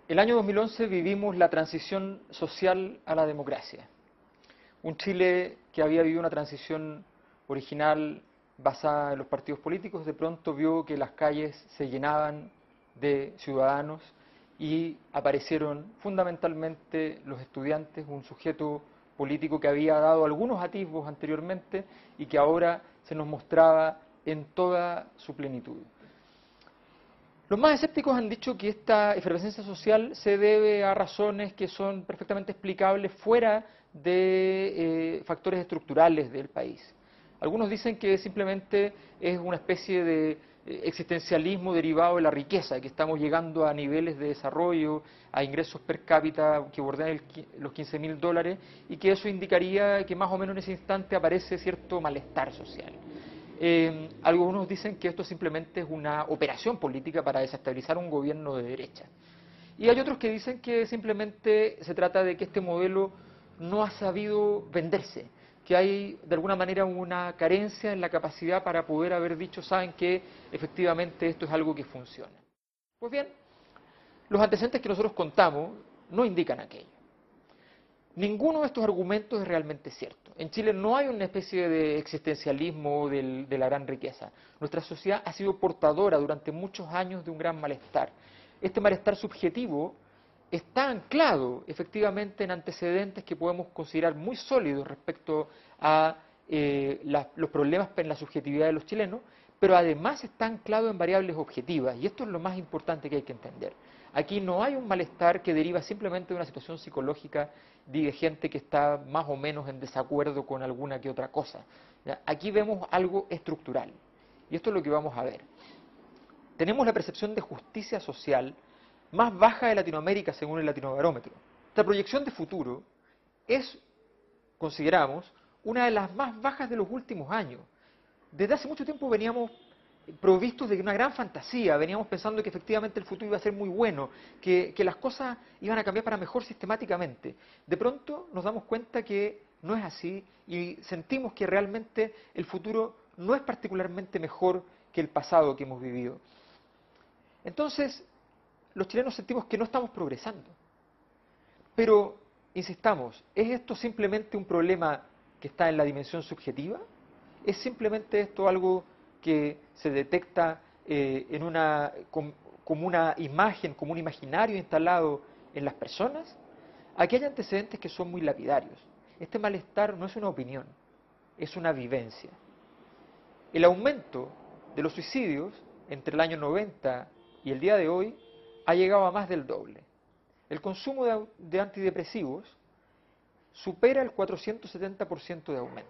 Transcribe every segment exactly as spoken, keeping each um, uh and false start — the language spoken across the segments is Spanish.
El año dos mil once vivimos la transición social a la democracia. Un Chile que había vivido una transición original basada en los partidos políticos, de pronto vio que las calles se llenaban de ciudadanos y aparecieron fundamentalmente los estudiantes, un sujeto político que había dado algunos atisbos anteriormente y que ahora se nos mostraba en toda su plenitud. Los más escépticos han dicho que esta efervescencia social se debe a razones que son perfectamente explicables fuera de eh, factores estructurales del país. Algunos dicen que simplemente es una especie de eh, existencialismo derivado de la riqueza, que estamos llegando a niveles de desarrollo, a ingresos per cápita que bordean el, los quince mil dólares y que eso indicaría que más o menos en ese instante aparece cierto malestar social. Eh, algunos dicen que esto simplemente es una operación política para desestabilizar un gobierno de derecha. Y hay otros que dicen que simplemente se trata de que este modelo no ha sabido venderse, que hay de alguna manera una carencia en la capacidad para poder haber dicho, saben que efectivamente esto es algo que funciona. Pues bien, los antecedentes que nosotros contamos no indican aquello. Ninguno de estos argumentos es realmente cierto. En Chile no hay una especie de existencialismo del, de la gran riqueza. Nuestra sociedad ha sido portadora durante muchos años de un gran malestar. Este malestar subjetivo está anclado efectivamente en antecedentes que podemos considerar muy sólidos respecto a eh, la, los problemas en la subjetividad de los chilenos, pero además está anclado en variables objetivas, y esto es lo más importante que hay que entender. Aquí no hay un malestar que deriva simplemente de una situación psicológica de gente que está más o menos en desacuerdo con alguna que otra cosa. ¿Ya? Aquí vemos algo estructural, y esto es lo que vamos a ver. Tenemos la percepción de justicia social más baja de Latinoamérica según el Latinobarómetro. Esta proyección de futuro es, consideramos, una de las más bajas de los últimos años. Desde hace mucho tiempo veníamos provistos de una gran fantasía, veníamos pensando que efectivamente el futuro iba a ser muy bueno, que, que las cosas iban a cambiar para mejor sistemáticamente. De pronto nos damos cuenta que no es así y sentimos que realmente el futuro no es particularmente mejor que el pasado que hemos vivido. Entonces, los chilenos sentimos que no estamos progresando. Pero, insistamos, ¿es esto simplemente un problema que está en la dimensión subjetiva? ¿Es simplemente esto algo que se detecta eh, en una, com, como una imagen, como un imaginario instalado en las personas? Aquí hay antecedentes que son muy lapidarios. Este malestar no es una opinión, es una vivencia. El aumento de los suicidios entre el año noventa y el día de hoy ha llegado a más del doble. El consumo de, de antidepresivos supera el cuatrocientos setenta por ciento de aumento.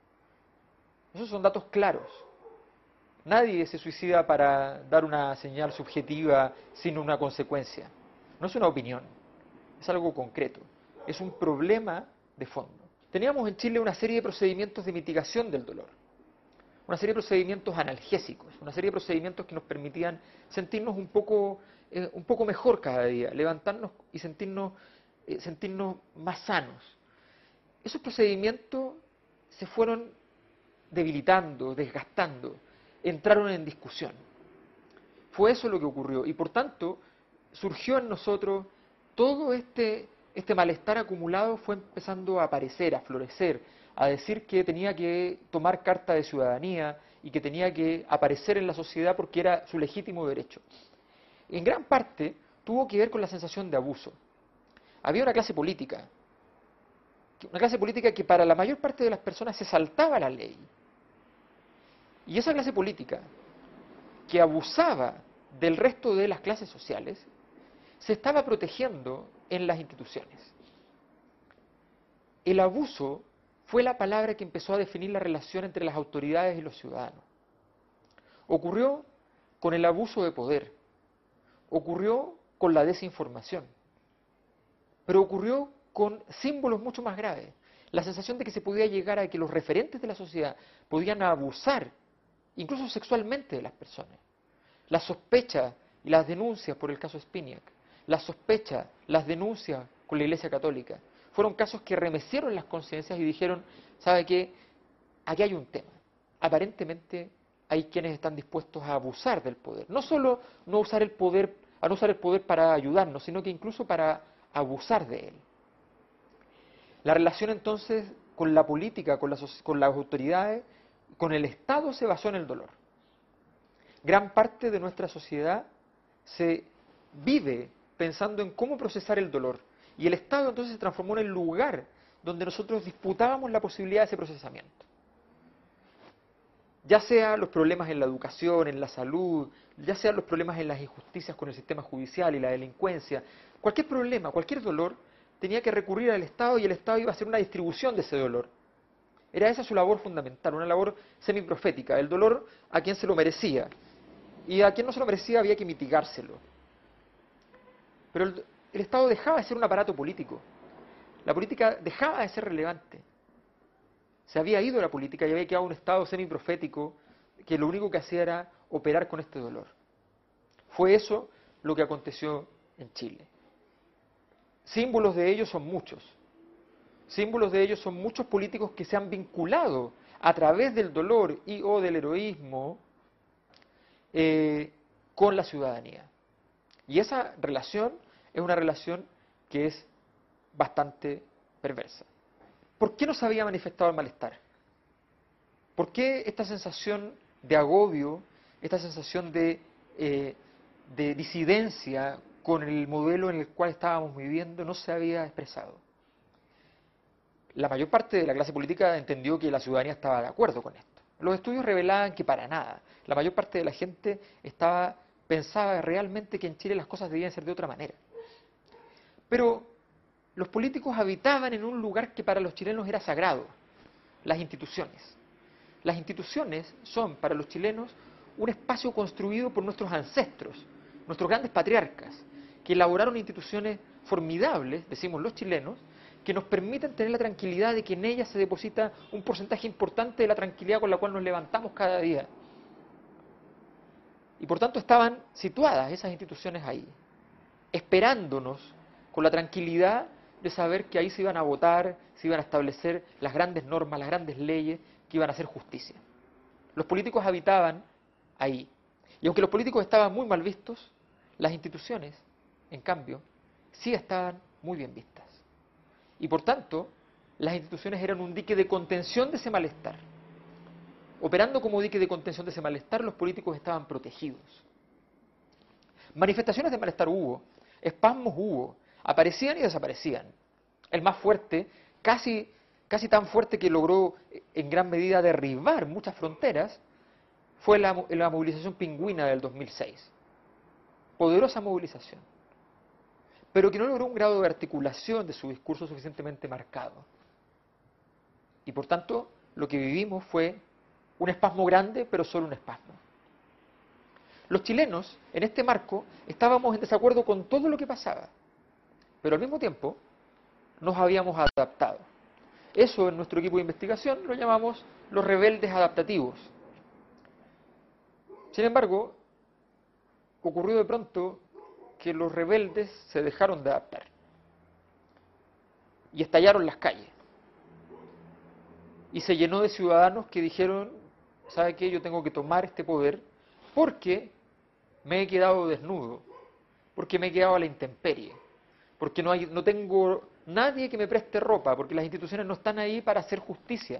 Esos son datos claros. Nadie se suicida para dar una señal subjetiva sin una consecuencia. No es una opinión, es algo concreto. Es un problema de fondo. Teníamos en Chile una serie de procedimientos de mitigación del dolor, una serie de procedimientos analgésicos, una serie de procedimientos que nos permitían sentirnos un poco, eh, un poco mejor cada día, levantarnos y sentirnos, eh, sentirnos más sanos. Esos procedimientos se fueron debilitando, desgastando, entraron en discusión. Fue eso lo que ocurrió y por tanto surgió en nosotros todo este, este malestar acumulado, fue empezando a aparecer, a florecer, a decir que tenía que tomar carta de ciudadanía y que tenía que aparecer en la sociedad porque era su legítimo derecho. En gran parte tuvo que ver con la sensación de abuso. Había una clase política, una clase política que para la mayor parte de las personas se saltaba la ley. Y esa clase política, que abusaba del resto de las clases sociales, se estaba protegiendo en las instituciones. El abuso fue la palabra que empezó a definir la relación entre las autoridades y los ciudadanos. Ocurrió con el abuso de poder, ocurrió con la desinformación, pero ocurrió con símbolos mucho más graves. La sensación de que se podía llegar a que los referentes de la sociedad podían abusar, incluso sexualmente, de las personas. La sospecha y las denuncias por el caso Spinac, la sospecha, las denuncias con la Iglesia Católica, fueron casos que remecieron las conciencias y dijeron, ¿sabe qué? Aquí hay un tema. Aparentemente hay quienes están dispuestos a abusar del poder. No solo no usar el poder a no usar el poder para ayudarnos, sino que incluso para abusar de él. La relación entonces con la política, con, la, con las autoridades, con el Estado se basó en el dolor. Gran parte de nuestra sociedad se vive pensando en cómo procesar el dolor. Y el Estado entonces se transformó en el lugar donde nosotros disputábamos la posibilidad de ese procesamiento. Ya sea los problemas en la educación, en la salud, ya sean los problemas en las injusticias con el sistema judicial y la delincuencia, cualquier problema, cualquier dolor, tenía que recurrir al Estado y el Estado iba a hacer una distribución de ese dolor. Era esa su labor fundamental, una labor semiprofética, el dolor a quien se lo merecía. Y a quien no se lo merecía había que mitigárselo. Pero el, el Estado dejaba de ser un aparato político. La política dejaba de ser relevante. Se había ido la política y había quedado un Estado semiprofético que lo único que hacía era operar con este dolor. Fue eso lo que aconteció en Chile. Símbolos de ello son muchos. Símbolos de ello son muchos políticos que se han vinculado a través del dolor y o del heroísmo eh, con la ciudadanía. Y esa relación es una relación que es bastante perversa. ¿Por qué no se había manifestado el malestar? ¿Por qué esta sensación de agobio, esta sensación de, eh, de disidencia con el modelo en el cual estábamos viviendo no se había expresado? La mayor parte de la clase política entendió que la ciudadanía estaba de acuerdo con esto. Los estudios revelaban que para nada. La mayor parte de la gente estaba, pensaba realmente que en Chile las cosas debían ser de otra manera. Pero los políticos habitaban en un lugar que para los chilenos era sagrado, las instituciones. Las instituciones son para los chilenos un espacio construido por nuestros ancestros, nuestros grandes patriarcas, que elaboraron instituciones formidables, decimos los chilenos, que nos permiten tener la tranquilidad de que en ellas se deposita un porcentaje importante de la tranquilidad con la cual nos levantamos cada día. Y por tanto estaban situadas esas instituciones ahí, esperándonos con la tranquilidad de saber que ahí se iban a votar, se iban a establecer las grandes normas, las grandes leyes que iban a hacer justicia. Los políticos habitaban ahí. Y aunque los políticos estaban muy mal vistos, las instituciones, en cambio, sí estaban muy bien vistas. Y por tanto, las instituciones eran un dique de contención de ese malestar. Operando como dique de contención de ese malestar, los políticos estaban protegidos. Manifestaciones de malestar hubo, espasmos hubo, aparecían y desaparecían. El más fuerte, casi, casi tan fuerte que logró en gran medida derribar muchas fronteras, fue la, la movilización pingüina del dos mil seis. Poderosa movilización, pero que no logró un grado de articulación de su discurso suficientemente marcado. Y por tanto, lo que vivimos fue un espasmo grande, pero solo un espasmo. Los chilenos, en este marco, estábamos en desacuerdo con todo lo que pasaba, pero al mismo tiempo nos habíamos adaptado. Eso en nuestro equipo de investigación lo llamamos los rebeldes adaptativos. Sin embargo, ocurrió de pronto que los rebeldes se dejaron de adaptar y estallaron las calles. Y se llenó de ciudadanos que dijeron, ¿sabe qué? Yo tengo que tomar este poder porque me he quedado desnudo, porque me he quedado a la intemperie, porque no, hay, no tengo nadie que me preste ropa, porque las instituciones no están ahí para hacer justicia.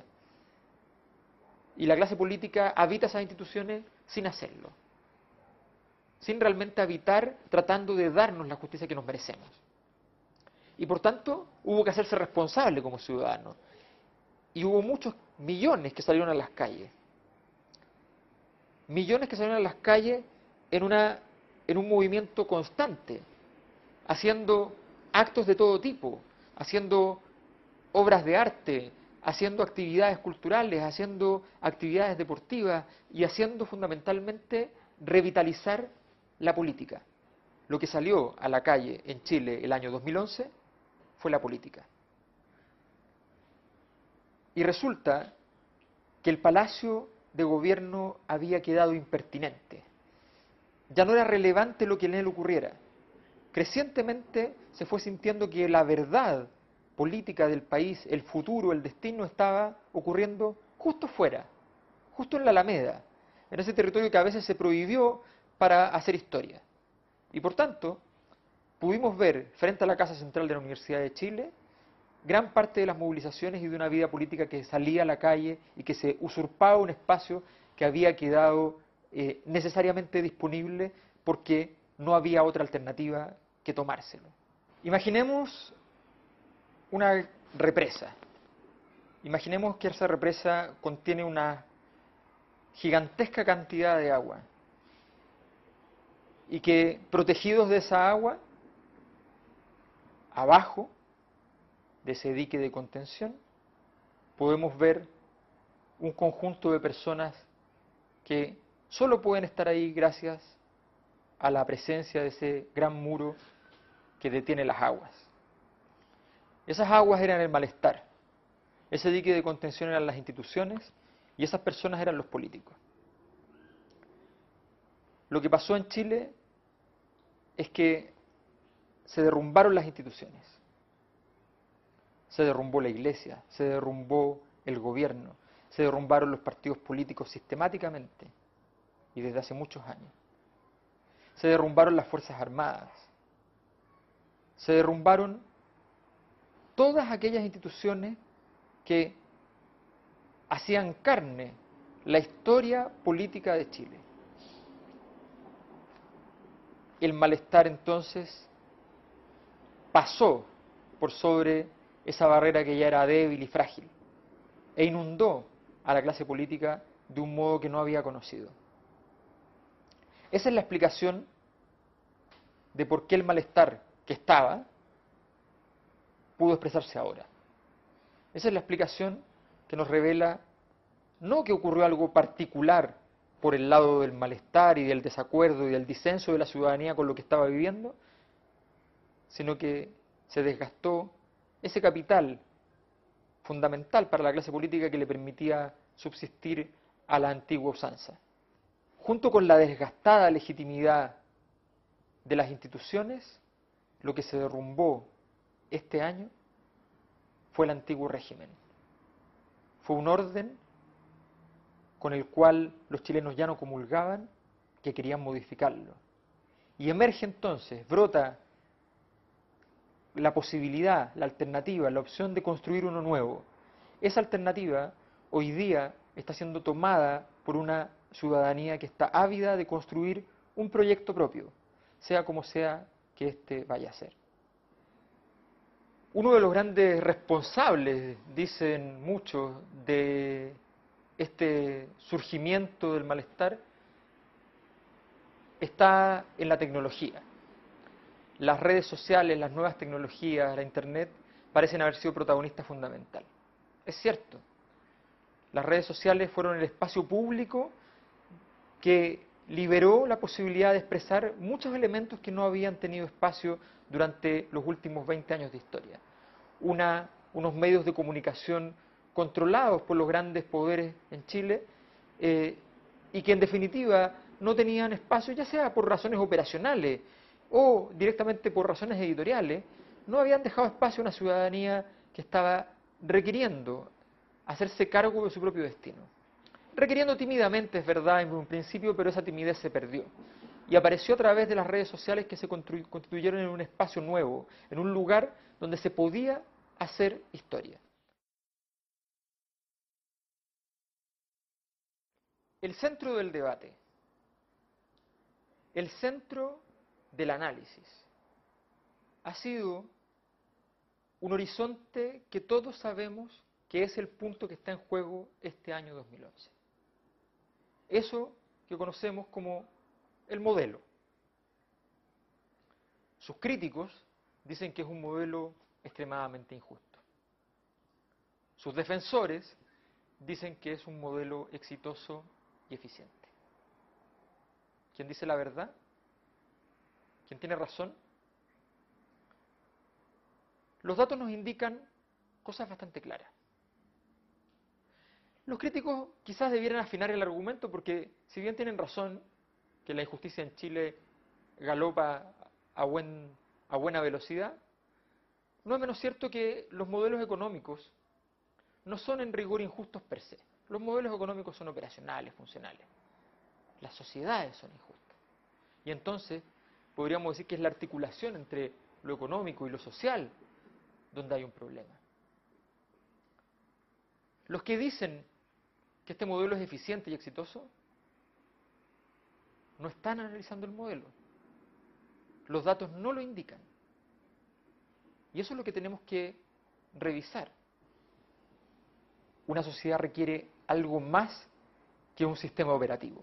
Y la clase política habita esas instituciones sin hacerlo, sin realmente habitar tratando de darnos la justicia que nos merecemos. Y por tanto, hubo que hacerse responsable como ciudadanos. Y hubo muchos millones que salieron a las calles. Millones que salieron a las calles en, una, en un movimiento constante, haciendo actos de todo tipo, haciendo obras de arte, haciendo actividades culturales, haciendo actividades deportivas y haciendo fundamentalmente revitalizar la política. Lo que salió a la calle en Chile el año dos mil once fue la política. Y resulta que el Palacio de Gobierno había quedado impertinente. Ya no era relevante lo que en él ocurriera. Crecientemente se fue sintiendo que la verdad política del país, el futuro, el destino, estaba ocurriendo justo fuera, justo en la Alameda, en ese territorio que a veces se prohibió para hacer historia. Y por tanto, pudimos ver frente a la Casa Central de la Universidad de Chile gran parte de las movilizaciones y de una vida política que salía a la calle y que se usurpaba un espacio que había quedado eh, necesariamente disponible porque no había otra alternativa que tomárselo. Imaginemos una represa. Imaginemos que esa represa contiene una gigantesca cantidad de agua y que, protegidos de esa agua, abajo de ese dique de contención, podemos ver un conjunto de personas que solo pueden estar ahí gracias a la presencia de ese gran muro que detiene las aguas. Esas aguas eran el malestar, ese dique de contención eran las instituciones y esas personas eran los políticos. Lo que pasó en Chile es que se derrumbaron las instituciones, se derrumbó la iglesia, se derrumbó el gobierno, se derrumbaron los partidos políticos sistemáticamente y desde hace muchos años. Se derrumbaron las Fuerzas Armadas, se derrumbaron todas aquellas instituciones que hacían carne la historia política de Chile. El malestar entonces pasó por sobre esa barrera que ya era débil y frágil e inundó a la clase política de un modo que no había conocido. Esa es la explicación de por qué el malestar que estaba pudo expresarse ahora. Esa es la explicación que nos revela no que ocurrió algo particular por el lado del malestar y del desacuerdo y del disenso de la ciudadanía con lo que estaba viviendo, sino que se desgastó ese capital fundamental para la clase política que le permitía subsistir a la antigua usanza. Junto con la desgastada legitimidad de las instituciones, lo que se derrumbó este año fue el antiguo régimen. Fue un orden con el cual los chilenos ya no comulgaban, que querían modificarlo. Y emerge entonces, brota la posibilidad, la alternativa, la opción de construir uno nuevo. Esa alternativa hoy día está siendo tomada por una ciudadanía que está ávida de construir un proyecto propio, sea como sea que éste vaya a ser. Uno de los grandes responsables, dicen muchos, de este surgimiento del malestar está en la tecnología. Las redes sociales, las nuevas tecnologías, la Internet, parecen haber sido protagonista fundamental. Es cierto, las redes sociales fueron el espacio público que liberó la posibilidad de expresar muchos elementos que no habían tenido espacio durante los últimos veinte años de historia. Una, unos medios de comunicación controlados por los grandes poderes en Chile eh, y que en definitiva no tenían espacio, ya sea por razones operacionales o directamente por razones editoriales, no habían dejado espacio a una ciudadanía que estaba requiriendo hacerse cargo de su propio destino. Requiriendo tímidamente, es verdad, en un principio, pero esa timidez se perdió. Y apareció a través de las redes sociales que se constituyeron en un espacio nuevo, en un lugar donde se podía hacer historia. El centro del debate, el centro del análisis, ha sido un horizonte que todos sabemos que es el punto que está en juego este año dos mil once. Eso que conocemos como el modelo. Sus críticos dicen que es un modelo extremadamente injusto. Sus defensores dicen que es un modelo exitoso y eficiente. ¿Quién dice la verdad? ¿Quién tiene razón? Los datos nos indican cosas bastante claras. Los críticos quizás debieran afinar el argumento porque, si bien tienen razón que la injusticia en Chile galopa a, buen, a buena velocidad, no es menos cierto que los modelos económicos no son en rigor injustos per se. Los modelos económicos son operacionales, funcionales. Las sociedades son injustas. Y entonces, podríamos decir que es la articulación entre lo económico y lo social donde hay un problema. Los que dicen que este modelo es eficiente y exitoso no están analizando el modelo. Los datos no lo indican. Y eso es lo que tenemos que revisar. Una sociedad requiere algo más que un sistema operativo.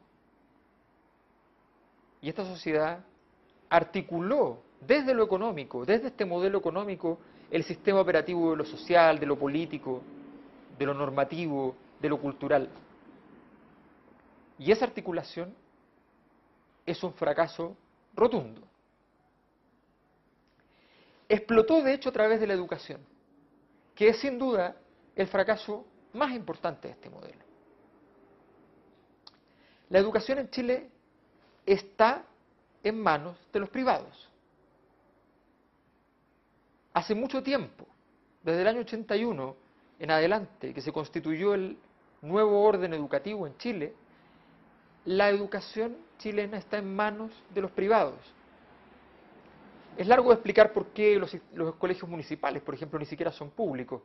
Y esta sociedad articuló desde lo económico, desde este modelo económico, el sistema operativo de lo social, de lo político, de lo normativo, de lo cultural. Y esa articulación es un fracaso rotundo. Explotó, de hecho, a través de la educación, que es sin duda el fracaso más importante de este modelo. La educación en Chile está en manos de los privados. Hace mucho tiempo, desde el año ochenta y uno en adelante, que se constituyó el nuevo orden educativo en Chile, la educación chilena está en manos de los privados. Es largo de explicar por qué los, los colegios municipales, por ejemplo, ni siquiera son públicos.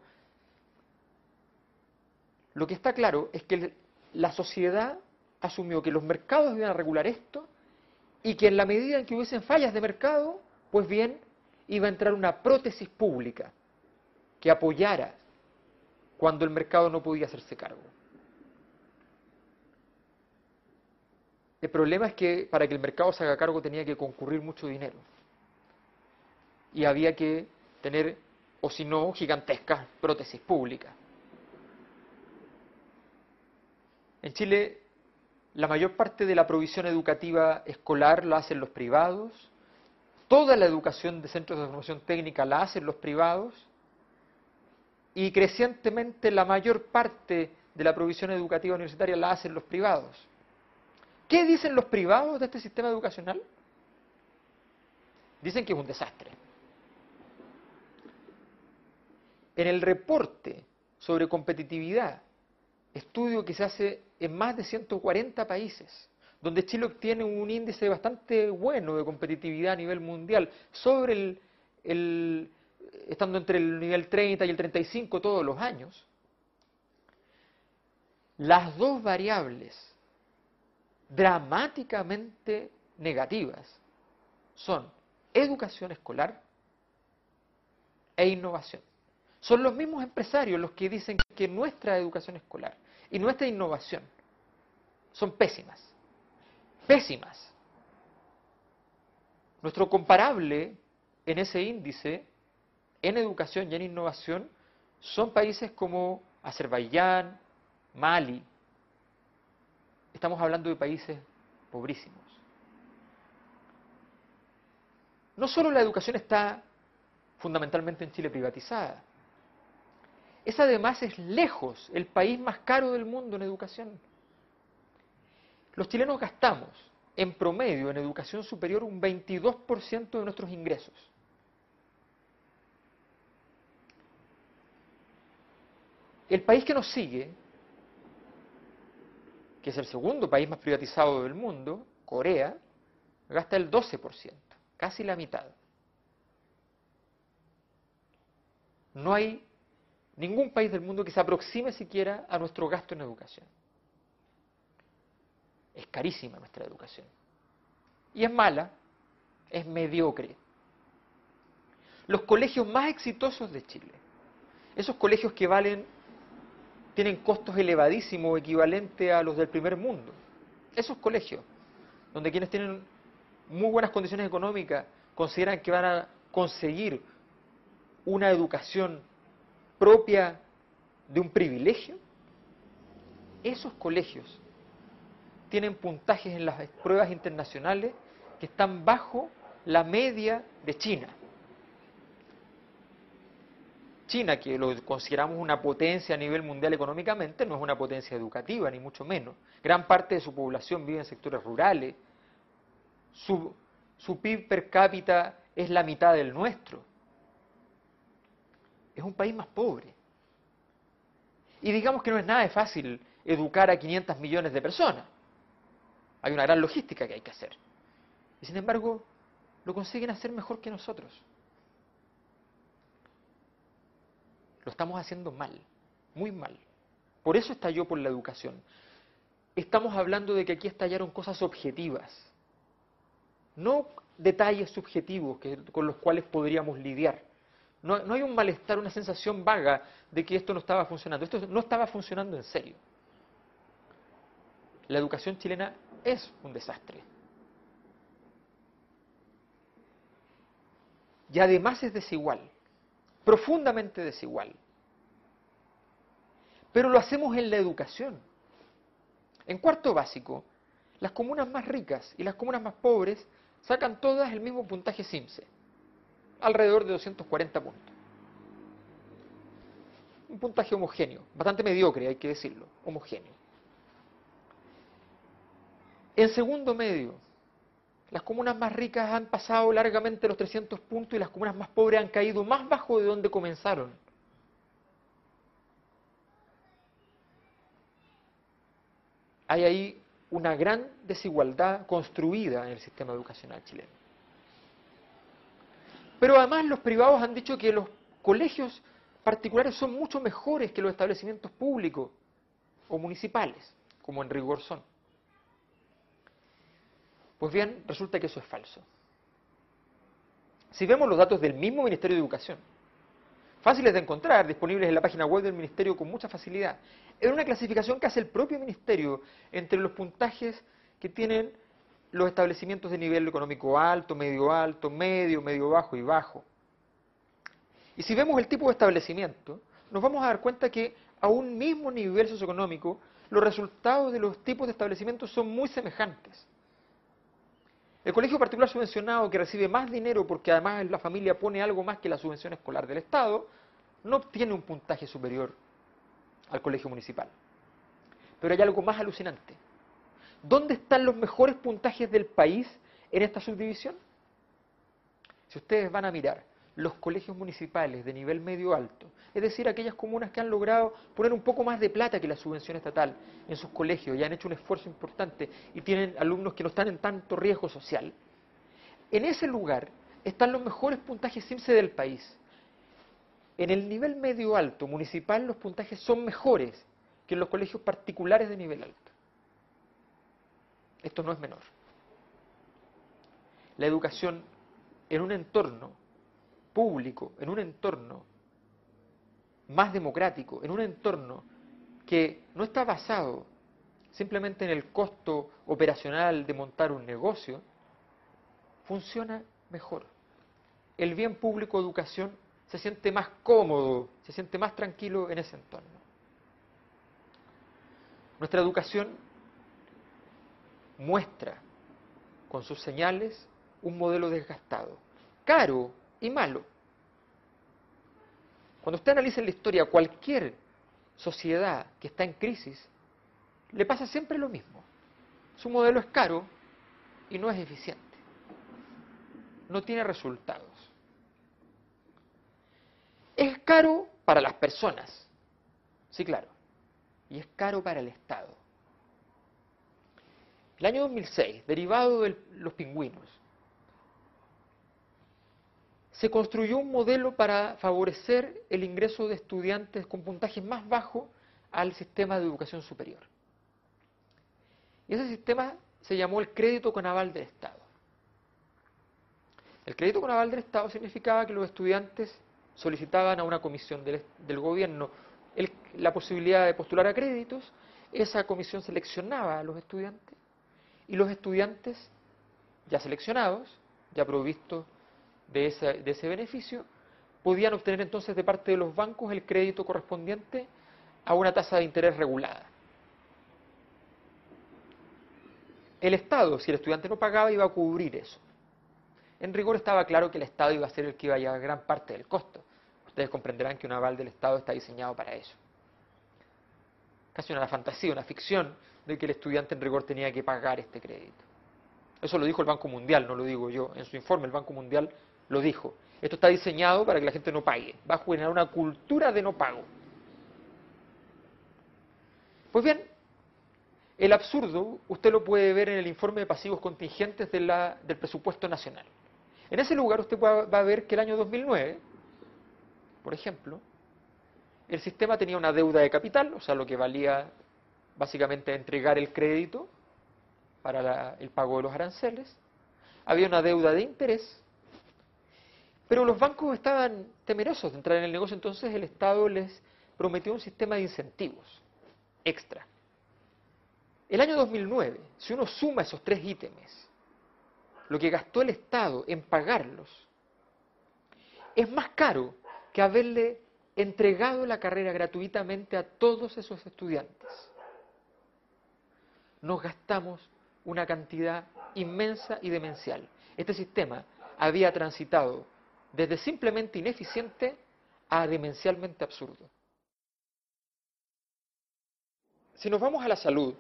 Lo que está claro es que la sociedad asumió que los mercados iban a regular esto y que en la medida en que hubiesen fallas de mercado, pues bien, iba a entrar una prótesis pública que apoyara cuando el mercado no podía hacerse cargo. El problema es que para que el mercado se haga cargo tenía que concurrir mucho dinero. Y había que tener, o si no, gigantescas prótesis públicas. En Chile, la mayor parte de la provisión educativa escolar la hacen los privados, toda la educación de centros de formación técnica la hacen los privados, y crecientemente la mayor parte de la provisión educativa universitaria la hacen los privados. ¿Qué dicen los privados de este sistema educacional? Dicen que es un desastre. En el reporte sobre competitividad, estudio que se hace en más de ciento cuarenta países, donde Chile obtiene un índice bastante bueno de competitividad a nivel mundial, sobre el, el estando entre el nivel treinta y el treinta y cinco todos los años, las dos variables dramáticamente negativas son educación escolar e innovación. Son los mismos empresarios los que dicen que nuestra educación escolar y nuestra innovación son pésimas. Pésimas. Nuestro comparable en ese índice, en educación y en innovación, son países como Azerbaiyán, Mali. Estamos hablando de países pobrísimos. No solo la educación está fundamentalmente en Chile privatizada, es además es lejos el país más caro del mundo en educación. Los chilenos gastamos en promedio en educación superior un veintidós por ciento de nuestros ingresos. El país que nos sigue, que es el segundo país más privatizado del mundo, Corea, gasta el doce por ciento, casi la mitad. No hay ningún país del mundo que se aproxime siquiera a nuestro gasto en educación. Es carísima nuestra educación. Y es mala, es mediocre. Los colegios más exitosos de Chile, esos colegios que valen, tienen costos elevadísimos, equivalentes a los del primer mundo. Esos colegios, donde quienes tienen muy buenas condiciones económicas consideran que van a conseguir una educación propia de un privilegio, esos colegios tienen puntajes en las pruebas internacionales que están bajo la media de China. China, que lo consideramos una potencia a nivel mundial económicamente, no es una potencia educativa, ni mucho menos. Gran parte de su población vive en sectores rurales. Su, su P I B per cápita es la mitad del nuestro. Es un país más pobre. Y digamos que no es nada de fácil educar a quinientos millones de personas. Hay una gran logística que hay que hacer. Y sin embargo, lo consiguen hacer mejor que nosotros. Lo estamos haciendo mal, muy mal. Por eso estalló por la educación. Estamos hablando de que aquí estallaron cosas objetivas, no detalles subjetivos que, con los cuales podríamos lidiar. No, no hay un malestar, una sensación vaga de que esto no estaba funcionando. Esto no estaba funcionando en serio. La educación chilena es un desastre. Y además es desigual, profundamente desigual. Pero lo hacemos en la educación. En cuarto básico, las comunas más ricas y las comunas más pobres sacan todas el mismo puntaje SIMSE, alrededor de doscientos cuarenta puntos. Un puntaje homogéneo, bastante mediocre, hay que decirlo, homogéneo. En segundo medio, las comunas más ricas han pasado largamente los trescientos puntos y las comunas más pobres han caído más bajo de donde comenzaron. Hay ahí una gran desigualdad construida en el sistema educacional chileno. Pero además los privados han dicho que los colegios particulares son mucho mejores que los establecimientos públicos o municipales, como en rigor son. Pues bien, resulta que eso es falso. Si vemos los datos del mismo Ministerio de Educación, fáciles de encontrar, disponibles en la página web del Ministerio con mucha facilidad, en una clasificación que hace el propio Ministerio entre los puntajes que tienen los establecimientos de nivel económico alto, medio alto, medio, medio bajo y bajo. Y si vemos el tipo de establecimiento, nos vamos a dar cuenta que a un mismo nivel socioeconómico, los resultados de los tipos de establecimientos son muy semejantes. El colegio particular subvencionado, que recibe más dinero porque además la familia pone algo más que la subvención escolar del Estado, no obtiene un puntaje superior al colegio municipal. Pero hay algo más alucinante. ¿Dónde están los mejores puntajes del país en esta subdivisión? Si ustedes van a mirar los colegios municipales de nivel medio alto, es decir, aquellas comunas que han logrado poner un poco más de plata que la subvención estatal en sus colegios y han hecho un esfuerzo importante y tienen alumnos que no están en tanto riesgo social, en ese lugar están los mejores puntajes SIMSE del país. En el nivel medio alto municipal los puntajes son mejores que en los colegios particulares de nivel alto. Esto no es menor. La educación en un entorno público, en un entorno más democrático, en un entorno que no está basado simplemente en el costo operacional de montar un negocio, funciona mejor. El bien público educación se siente más cómodo, se siente más tranquilo en ese entorno. Nuestra educación muestra con sus señales un modelo desgastado, caro y malo. Cuando usted analiza en la historia cualquier sociedad que está en crisis, le pasa siempre lo mismo. Su modelo es caro y no es eficiente. No tiene resultados. Es caro para las personas, sí, claro, y es caro para el Estado. El año dos mil seis, derivado de los pingüinos, se construyó un modelo para favorecer el ingreso de estudiantes con puntajes más bajos al sistema de educación superior. Y ese sistema se llamó el crédito con aval del Estado. El crédito con aval del Estado significaba que los estudiantes solicitaban a una comisión del, del gobierno el, la posibilidad de postular a créditos, esa comisión seleccionaba a los estudiantes y los estudiantes ya seleccionados, ya provistos de ese, de ese beneficio, podían obtener entonces de parte de los bancos el crédito correspondiente a una tasa de interés regulada. El Estado, si el estudiante no pagaba, iba a cubrir eso. En rigor estaba claro que el Estado iba a ser el que iba a llevar gran parte del costo. Ustedes comprenderán que un aval del Estado está diseñado para eso. Casi una fantasía, una ficción de que el estudiante en rigor tenía que pagar este crédito. Eso lo dijo el Banco Mundial, no lo digo yo. En su informe el Banco Mundial lo dijo. Esto está diseñado para que la gente no pague. Va a generar una cultura de no pago. Pues bien, el absurdo usted lo puede ver en el informe de pasivos contingentes de la, del presupuesto nacional. En ese lugar usted va va a ver que el año dos mil nueve, por ejemplo, el sistema tenía una deuda de capital, o sea, lo que valía básicamente entregar el crédito para la- el pago de los aranceles. Había una deuda de interés, pero los bancos estaban temerosos de entrar en el negocio, entonces el Estado les prometió un sistema de incentivos extra. El año dos mil nueve, si uno suma esos tres ítems, lo que gastó el Estado en pagarlos, es más caro que haberle entregado la carrera gratuitamente a todos esos estudiantes. Nos gastamos una cantidad inmensa y demencial. Este sistema había transitado desde simplemente ineficiente a demencialmente absurdo. Si nos vamos a la salud,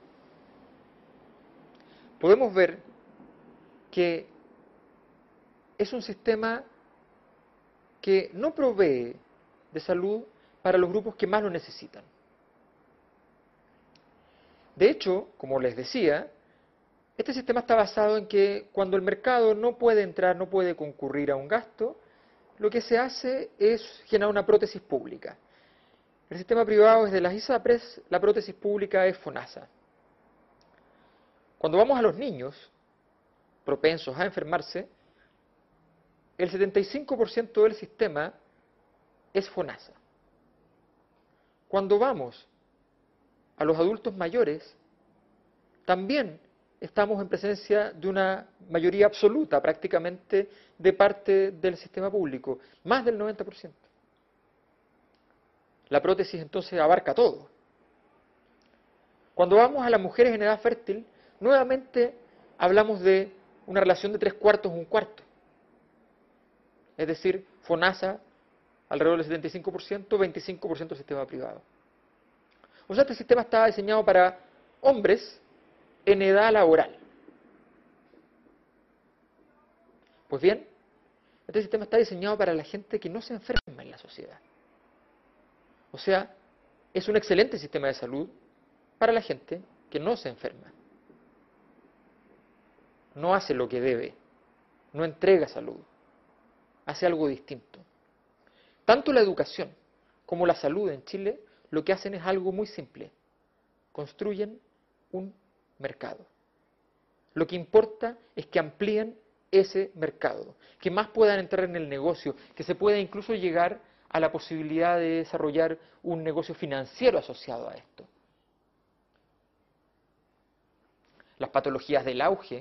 podemos ver que es un sistema que no provee de salud para los grupos que más lo necesitan. De hecho, como les decía, este sistema está basado en que cuando el mercado no puede entrar, no puede concurrir a un gasto, lo que se hace es generar una prótesis pública. El sistema privado es de las ISAPRES, la prótesis pública es FONASA. Cuando vamos a los niños propensos a enfermarse, el setenta y cinco por ciento del sistema es FONASA. Cuando vamos a los adultos mayores, también estamos en presencia de una mayoría absoluta prácticamente de parte del sistema público, más del noventa por ciento. La prótesis entonces abarca todo. Cuando vamos a las mujeres en edad fértil, nuevamente hablamos de una relación de tres cuartos, un cuarto. Es decir, FONASA alrededor del setenta y cinco por ciento, veinticinco por ciento del sistema privado. O sea, este sistema está diseñado para hombres en edad laboral. Pues bien, este sistema está diseñado para la gente que no se enferma en la sociedad. O sea, es un excelente sistema de salud para la gente que no se enferma. No hace lo que debe, no entrega salud, hace algo distinto. Tanto la educación como la salud en Chile lo que hacen es algo muy simple. Construyen un mercado. Lo que importa es que amplíen ese mercado, que más puedan entrar en el negocio, que se pueda incluso llegar a la posibilidad de desarrollar un negocio financiero asociado a esto. Las patologías del auge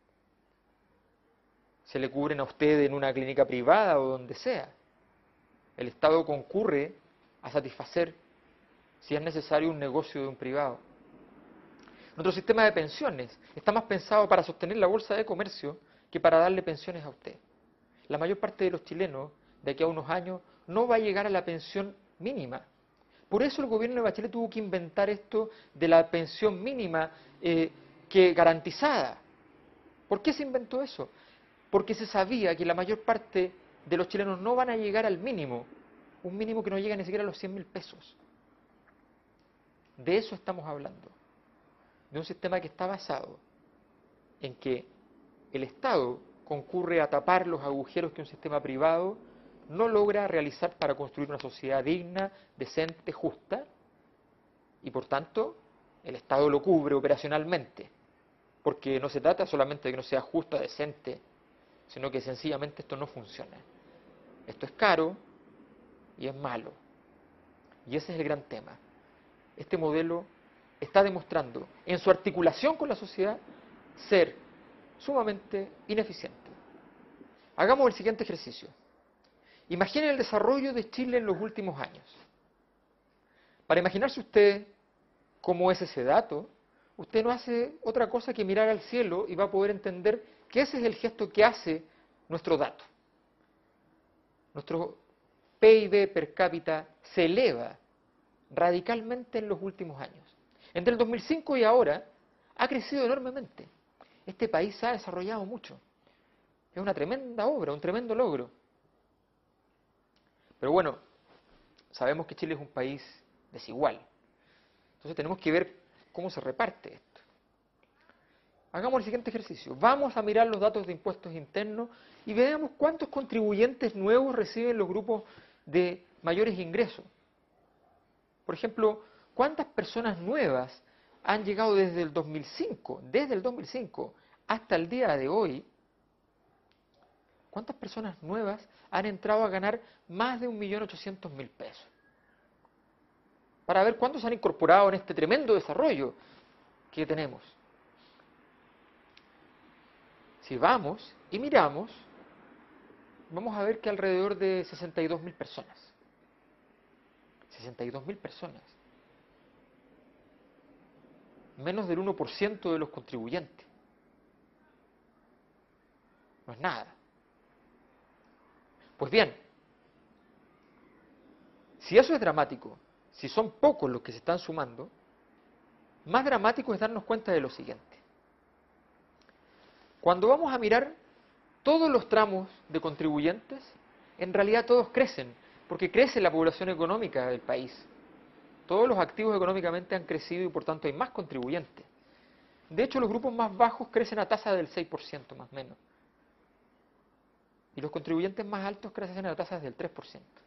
se le cubren a usted en una clínica privada o donde sea. El Estado concurre a satisfacer, si es necesario, un negocio de un privado. Nuestro sistema de pensiones está más pensado para sostener la bolsa de comercio que para darle pensiones a usted. La mayor parte de los chilenos, de aquí a unos años, no va a llegar a la pensión mínima. Por eso el gobierno de Bachelet tuvo que inventar esto de la pensión mínima eh, que garantizada. ¿Por qué se inventó eso? Porque se sabía que la mayor parte de los chilenos no van a llegar al mínimo, un mínimo que no llega ni siquiera a los cien mil pesos. De eso estamos hablando, de un sistema que está basado en que el Estado concurre a tapar los agujeros que un sistema privado no logra realizar para construir una sociedad digna, decente, justa, y por tanto el Estado lo cubre operacionalmente, porque no se trata solamente de que no sea justa, decente, sino que sencillamente esto no funciona. Esto es caro y es malo. Y ese es el gran tema. Este modelo está demostrando en su articulación con la sociedad ser sumamente ineficiente. Hagamos el siguiente ejercicio. Imaginen el desarrollo de Chile en los últimos años. Para imaginarse usted cómo es ese dato, usted no hace otra cosa que mirar al cielo y va a poder entender que ese es el gesto que hace nuestro dato. Nuestro P I B per cápita se eleva radicalmente en los últimos años. Entre el dos mil cinco y ahora ha crecido enormemente. Este país se ha desarrollado mucho. Es una tremenda obra, un tremendo logro. Pero bueno, sabemos que Chile es un país desigual. Entonces tenemos que ver cómo se reparte esto. Hagamos el siguiente ejercicio. Vamos a mirar los datos de impuestos internos y veamos cuántos contribuyentes nuevos reciben los grupos de mayores ingresos. Por ejemplo, ¿cuántas personas nuevas han llegado desde el dos mil cinco, desde el dos mil cinco hasta el día de hoy? ¿Cuántas personas nuevas han entrado a ganar más de un millón ochocientos mil pesos? Para ver cuántos se han incorporado en este tremendo desarrollo que tenemos. Si vamos y miramos, vamos a ver que alrededor de sesenta y dos mil personas. sesenta y dos mil personas. Menos del uno por ciento de los contribuyentes. No es nada. Pues bien, si eso es dramático, si son pocos los que se están sumando, más dramático es darnos cuenta de lo siguiente. Cuando vamos a mirar todos los tramos de contribuyentes, en realidad todos crecen, porque crece la población económica del país. Todos los activos económicamente han crecido y por tanto hay más contribuyentes. De hecho, los grupos más bajos crecen a tasa del seis por ciento más o menos. Y los contribuyentes más altos crecen a tasas del tres por ciento.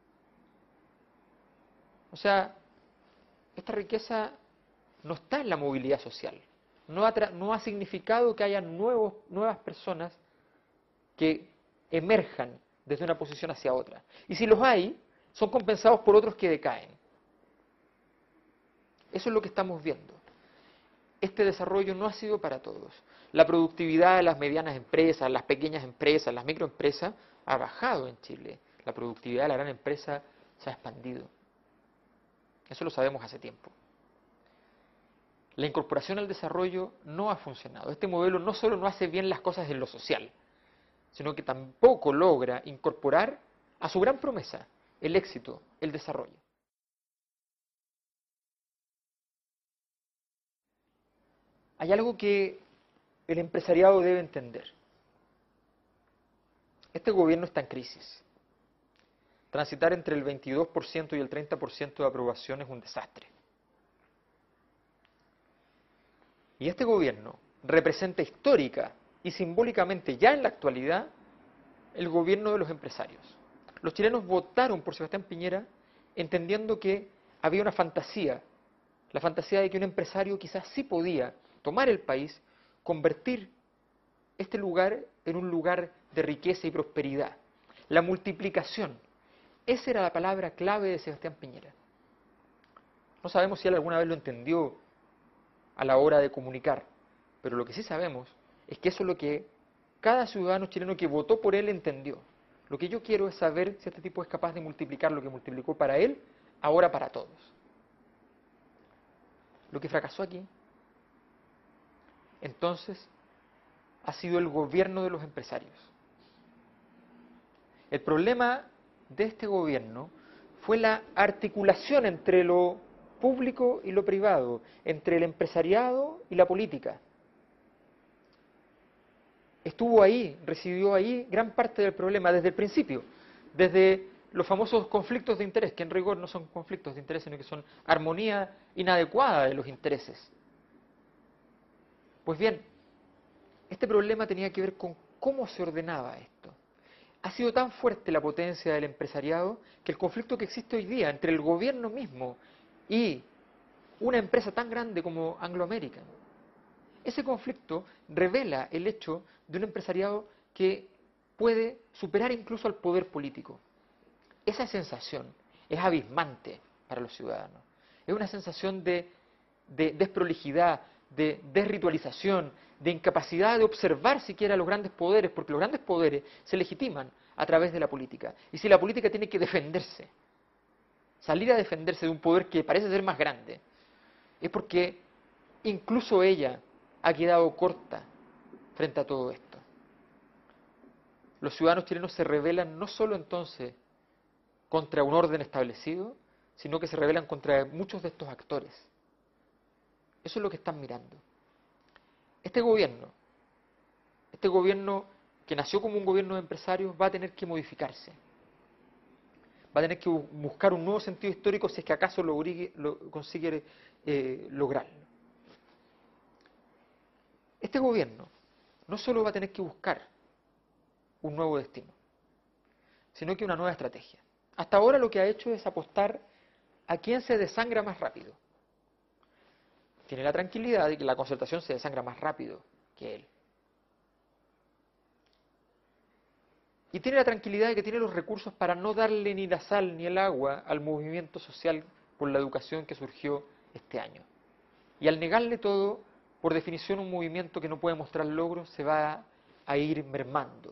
O sea, esta riqueza no está en la movilidad social. No ha, no ha significado que haya nuevos, nuevas personas que emerjan desde una posición hacia otra. Y si los hay, son compensados por otros que decaen. Eso es lo que estamos viendo. Este desarrollo no ha sido para todos. La productividad de las medianas empresas, las pequeñas empresas, las microempresas, ha bajado en Chile. La productividad de la gran empresa se ha expandido. Eso lo sabemos hace tiempo. La incorporación al desarrollo no ha funcionado. Este modelo no solo no hace bien las cosas en lo social, sino que tampoco logra incorporar a su gran promesa, el éxito, el desarrollo. Hay algo que el empresariado debe entender. Este gobierno está en crisis. Transitar entre el veintidós por ciento y el treinta por ciento de aprobación es un desastre. Y este gobierno representa histórica y simbólicamente ya en la actualidad el gobierno de los empresarios. Los chilenos votaron por Sebastián Piñera entendiendo que había una fantasía, la fantasía de que un empresario quizás sí podía tomar el país, convertir este lugar en un lugar de riqueza y prosperidad. La multiplicación. Esa era la palabra clave de Sebastián Piñera. No sabemos si él alguna vez lo entendió a la hora de comunicar, pero lo que sí sabemos es que eso es lo que cada ciudadano chileno que votó por él entendió. Lo que yo quiero es saber si este tipo es capaz de multiplicar lo que multiplicó para él, ahora para todos. Lo que fracasó aquí, entonces, ha sido el gobierno de los empresarios. El problema de este gobierno fue la articulación entre lo público y lo privado, entre el empresariado y la política. Estuvo ahí, recibió ahí gran parte del problema desde el principio, desde los famosos conflictos de interés, que en rigor no son conflictos de interés, sino que son armonía inadecuada de los intereses. Pues bien, este problema tenía que ver con cómo se ordenaba esto. Ha sido tan fuerte la potencia del empresariado que el conflicto que existe hoy día entre el gobierno mismo y una empresa tan grande como Anglo American, ese conflicto revela el hecho de un empresariado que puede superar incluso al poder político. Esa sensación es abismante para los ciudadanos. Es una sensación de, de desprolijidad, de desritualización, de incapacidad de observar siquiera los grandes poderes, porque los grandes poderes se legitiman a través de la política. Y si la política tiene que defenderse, salir a defenderse de un poder que parece ser más grande, es porque incluso ella ha quedado corta frente a todo esto. Los ciudadanos chilenos se rebelan no solo entonces contra un orden establecido, sino que se rebelan contra muchos de estos actores. Eso es lo que están mirando. Este gobierno, este gobierno que nació como un gobierno de empresarios, va a tener que modificarse. Va a tener que buscar un nuevo sentido histórico si es que acaso lo, lo consigue eh, lograrlo. Este gobierno no solo va a tener que buscar un nuevo destino, sino que una nueva estrategia. Hasta ahora lo que ha hecho es apostar a quién se desangra más rápido. Tiene la tranquilidad de que la Concertación se desangra más rápido que él. Y tiene la tranquilidad de que tiene los recursos para no darle ni la sal ni el agua al movimiento social por la educación que surgió este año. Y al negarle todo, por definición un movimiento que no puede mostrar logros se va a ir mermando.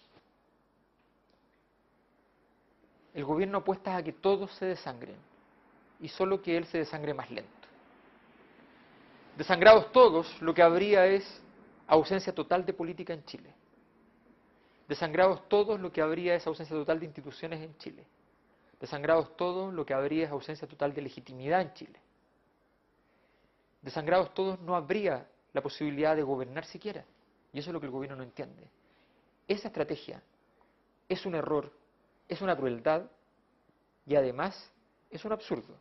El gobierno apuesta a que todos se desangren y solo que él se desangre más lento. Desangrados todos, lo que habría es ausencia total de política en Chile. Desangrados todos, lo que habría es ausencia total de instituciones en Chile. Desangrados todos, lo que habría es ausencia total de legitimidad en Chile. Desangrados todos, no habría la posibilidad de gobernar siquiera. Y eso es lo que el gobierno no entiende. Esa estrategia es un error, es una crueldad y además es un absurdo.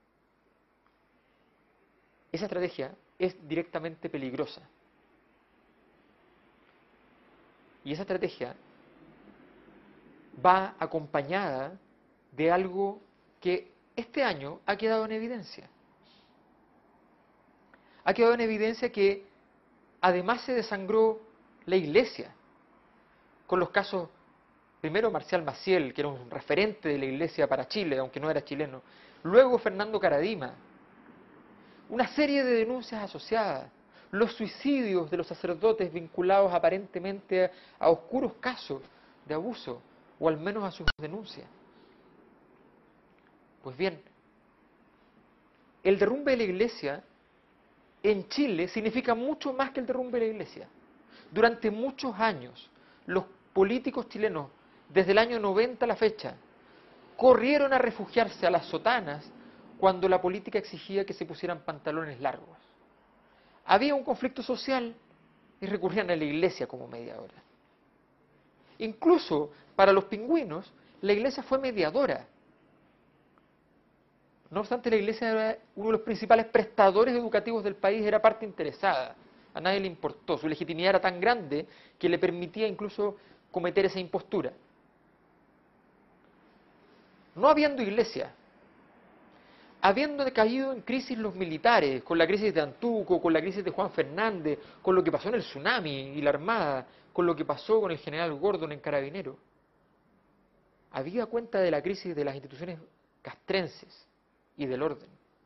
Esa estrategia es directamente peligrosa. Y esa estrategia va acompañada de algo que este año ha quedado en evidencia. Ha quedado en evidencia que además se desangró la Iglesia, con los casos, primero Marcial Maciel, que era un referente de la Iglesia para Chile, aunque no era chileno, luego Fernando Caradima, una serie de denuncias asociadas, los suicidios de los sacerdotes vinculados aparentemente a, a oscuros casos de abuso, o al menos a sus denuncias. Pues bien, el derrumbe de la Iglesia en Chile significa mucho más que el derrumbe de la Iglesia. Durante muchos años, los políticos chilenos, desde el año noventa a la fecha, corrieron a refugiarse a las sotanas cuando la política exigía que se pusieran pantalones largos. Había un conflicto social y recurrían a la Iglesia como mediadora. Incluso para los pingüinos, la Iglesia fue mediadora. No obstante, la Iglesia era uno de los principales prestadores educativos del país, era parte interesada. A nadie le importó. Su legitimidad era tan grande que le permitía incluso cometer esa impostura. No habiendo Iglesia, habiendo caído en crisis los militares, con la crisis de Antuco, con la crisis de Juan Fernández, con lo que pasó en el tsunami y la Armada, con lo que pasó con el general Gordon en Carabineros, habida cuenta de la crisis de las instituciones castrenses y del orden,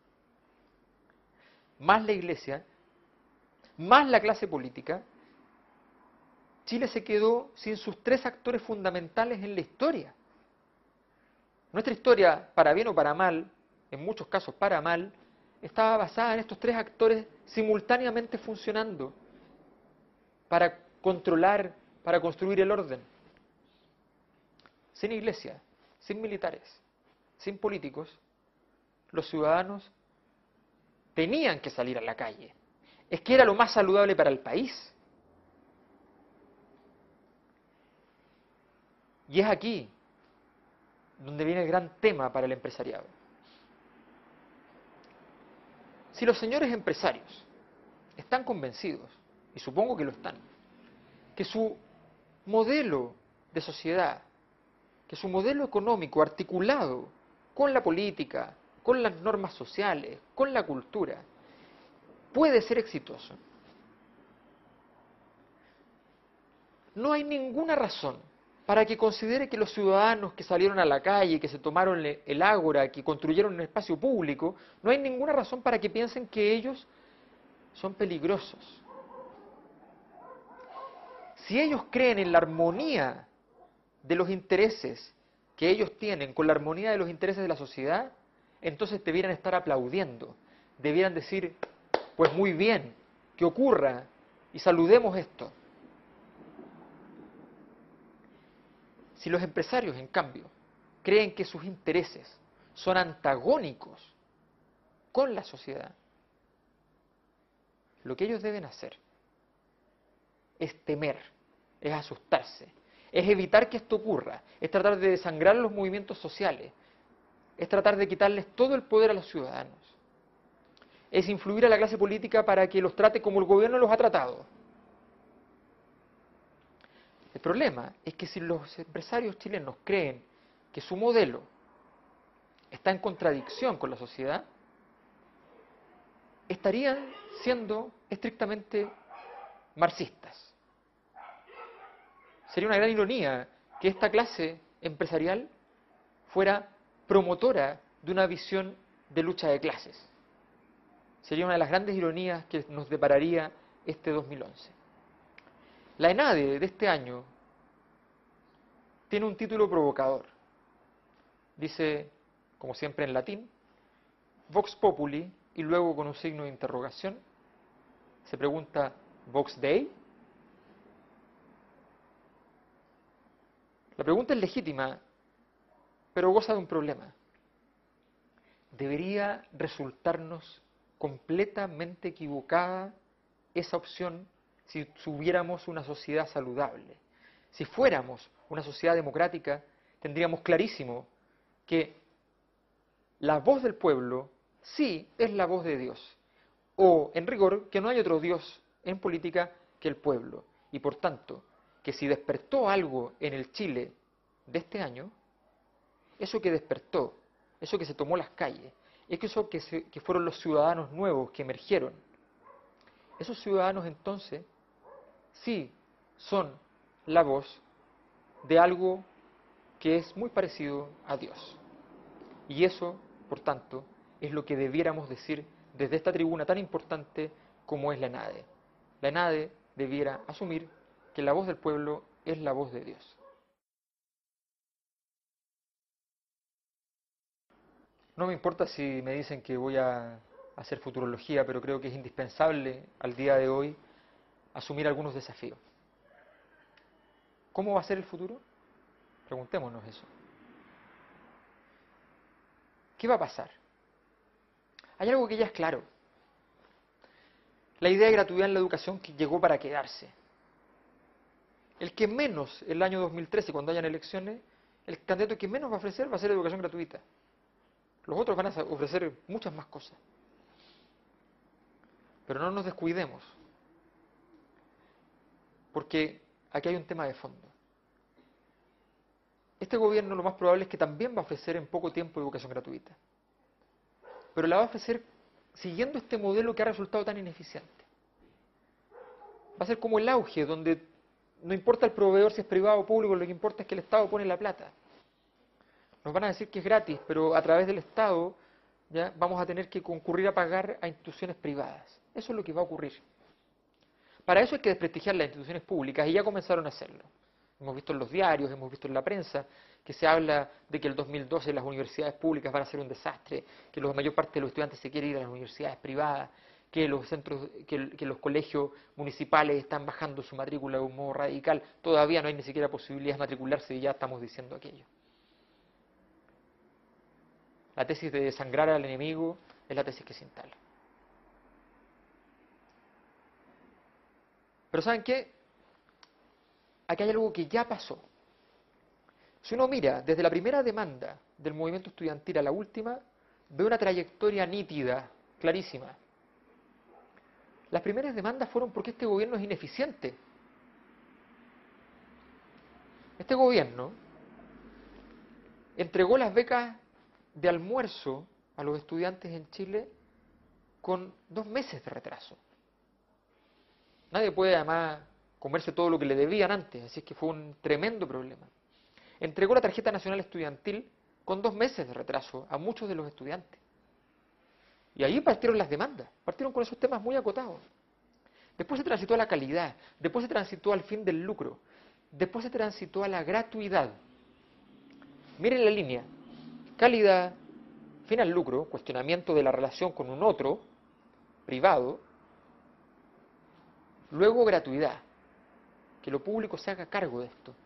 más la Iglesia, más la clase política, Chile se quedó sin sus tres actores fundamentales en la historia. Nuestra historia, para bien o para mal, en muchos casos para mal, estaba basada en estos tres actores simultáneamente funcionando para controlar, para construir el orden. Sin Iglesia, sin militares, sin políticos, los ciudadanos tenían que salir a la calle. Es que era lo más saludable para el país. Y es aquí donde viene el gran tema para el empresariado. Si los señores empresarios están convencidos, y supongo que lo están, que su modelo de sociedad, que su modelo económico articulado con la política, con las normas sociales, con la cultura, puede ser exitoso, no hay ninguna razón para que considere que los ciudadanos que salieron a la calle, que se tomaron el ágora, que construyeron un espacio público, no hay ninguna razón para que piensen que ellos son peligrosos. Si ellos creen en la armonía de los intereses que ellos tienen con la armonía de los intereses de la sociedad, entonces debieran estar aplaudiendo, debieran decir, pues muy bien, que ocurra y saludemos esto. Si los empresarios, en cambio, creen que sus intereses son antagónicos con la sociedad, lo que ellos deben hacer es temer, es asustarse, es evitar que esto ocurra, es tratar de desangrar los movimientos sociales, es tratar de quitarles todo el poder a los ciudadanos, es influir a la clase política para que los trate como el gobierno los ha tratado, El problema es que si los empresarios chilenos creen que su modelo está en contradicción con la sociedad, estarían siendo estrictamente marxistas. Sería una gran ironía que esta clase empresarial fuera promotora de una visión de lucha de clases. Sería una de las grandes ironías que nos depararía este dos mil once. La ENADE de este año tiene un título provocador. Dice, como siempre en latín, Vox Populi, y luego con un signo de interrogación, se pregunta, ¿Vox Dei? La pregunta es legítima, pero goza de un problema. Debería resultarnos completamente equivocada esa opción si tuviéramos una sociedad saludable. Si fuéramos una sociedad democrática, tendríamos clarísimo que la voz del pueblo sí es la voz de Dios, o en rigor que no hay otro Dios en política que el pueblo, y por tanto que si despertó algo en el Chile de este año, eso que despertó, eso que se tomó las calles, es que eso que, se, que fueron los ciudadanos nuevos que emergieron, esos ciudadanos entonces sí son la voz de algo que es muy parecido a Dios. Y eso, por tanto, es lo que debiéramos decir desde esta tribuna tan importante como es la ENADE. La ENADE debiera asumir que la voz del pueblo es la voz de Dios. No me importa si me dicen que voy a hacer futurología, pero creo que es indispensable al día de hoy asumir algunos desafíos. ¿Cómo va a ser el futuro? Preguntémonos eso. ¿Qué va a pasar? Hay algo que ya es claro. La idea de gratuidad en la educación que llegó para quedarse. El que menos, el año dos mil trece, cuando hayan elecciones, el candidato que menos va a ofrecer va a ser educación gratuita. Los otros van a ofrecer muchas más cosas. Pero no nos descuidemos, porque aquí hay un tema de fondo. Este gobierno lo más probable es que también va a ofrecer en poco tiempo educación gratuita. Pero la va a ofrecer siguiendo este modelo que ha resultado tan ineficiente. Va a ser como el auge, donde no importa el proveedor si es privado o público, lo que importa es que el Estado pone la plata. Nos van a decir que es gratis, pero a través del Estado ya vamos a tener que concurrir a pagar a instituciones privadas. Eso es lo que va a ocurrir. Para eso hay que desprestigiar las instituciones públicas y ya comenzaron a hacerlo. Hemos visto en los diarios, hemos visto en la prensa que se habla de que el dos mil doce las universidades públicas van a ser un desastre, que la mayor parte de los estudiantes se quiere ir a las universidades privadas, que los centros, que, que los colegios municipales están bajando su matrícula de un modo radical. Todavía no hay ni siquiera posibilidad de matricularse y ya estamos diciendo aquello. La tesis de desangrar al enemigo es la tesis que se instala. Pero ¿saben qué? Aquí hay algo que ya pasó. Si uno mira desde la primera demanda del movimiento estudiantil a la última, ve una trayectoria nítida, clarísima. Las primeras demandas fueron porque este gobierno es ineficiente. Este gobierno entregó las becas de almuerzo a los estudiantes en Chile con dos meses de retraso. Nadie puede además comerse todo lo que le debían antes, así es que fue un tremendo problema. Entregó la tarjeta nacional estudiantil con dos meses de retraso a muchos de los estudiantes. Y ahí partieron las demandas, partieron con esos temas muy acotados. Después se transitó a la calidad, después se transitó al fin del lucro, después se transitó a la gratuidad. Miren la línea: calidad, fin al lucro, cuestionamiento de la relación con un otro, privado, luego gratuidad, que lo público se haga cargo de esto.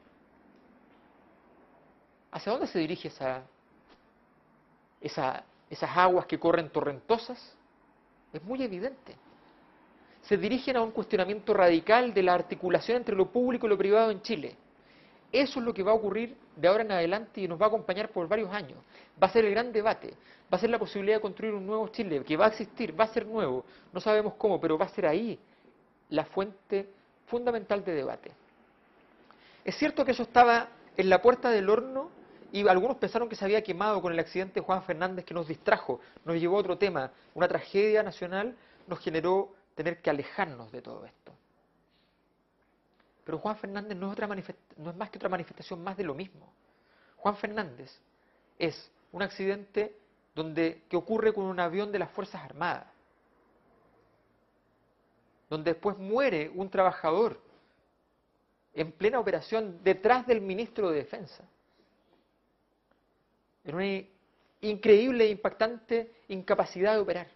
¿Hacia dónde se dirige esa, esa, esas aguas que corren torrentosas? Es muy evidente. Se dirigen a un cuestionamiento radical de la articulación entre lo público y lo privado en Chile. Eso es lo que va a ocurrir de ahora en adelante y nos va a acompañar por varios años. Va a ser el gran debate, va a ser la posibilidad de construir un nuevo Chile, que va a existir, va a ser nuevo, no sabemos cómo, pero va a ser ahí la fuente fundamental de debate. Es cierto que eso estaba en la puerta del horno y algunos pensaron que se había quemado con el accidente de Juan Fernández, que nos distrajo, nos llevó a otro tema. Una tragedia nacional nos generó tener que alejarnos de todo esto. Pero Juan Fernández no es, otra no es más que otra manifestación más de lo mismo. Juan Fernández es un accidente donde, que ocurre con un avión de las Fuerzas Armadas, donde después muere un trabajador en plena operación detrás del ministro de Defensa, en una increíble e impactante incapacidad de operar.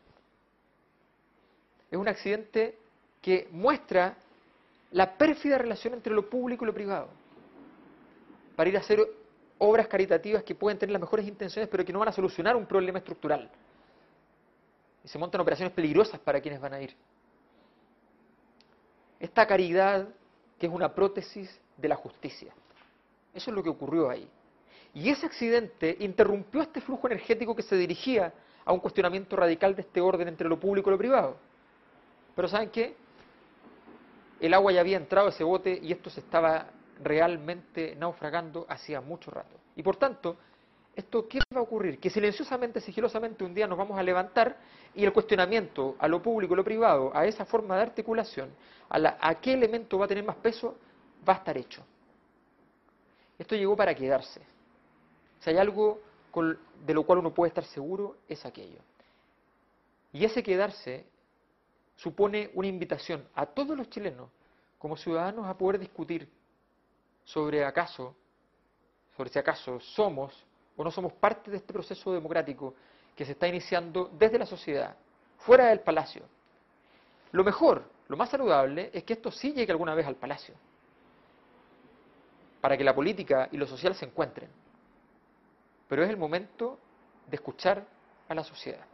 Es un accidente que muestra la pérfida relación entre lo público y lo privado, para ir a hacer obras caritativas que pueden tener las mejores intenciones, pero que no van a solucionar un problema estructural. Y se montan operaciones peligrosas para quienes van a ir. Esta caridad, que es una prótesis de la justicia. Eso es lo que ocurrió ahí. Y ese accidente interrumpió este flujo energético que se dirigía a un cuestionamiento radical de este orden entre lo público y lo privado. Pero ¿saben qué? El agua ya había entrado a ese bote y esto se estaba realmente naufragando hacía mucho rato. Y por tanto, ¿esto qué va a ocurrir? Que silenciosamente, sigilosamente, un día nos vamos a levantar y el cuestionamiento a lo público y lo privado, a esa forma de articulación, a, la, a qué elemento va a tener más peso, va a estar hecho. Esto llegó para quedarse. Si hay algo con, de lo cual uno puede estar seguro, es aquello. Y ese quedarse supone una invitación a todos los chilenos, como ciudadanos, a poder discutir sobre acaso, sobre si acaso somos o no somos parte de este proceso democrático que se está iniciando desde la sociedad, fuera del Palacio. Lo mejor, lo más saludable, es que esto sí llegue alguna vez al Palacio, para que la política y lo social se encuentren. Pero es el momento de escuchar a la sociedad.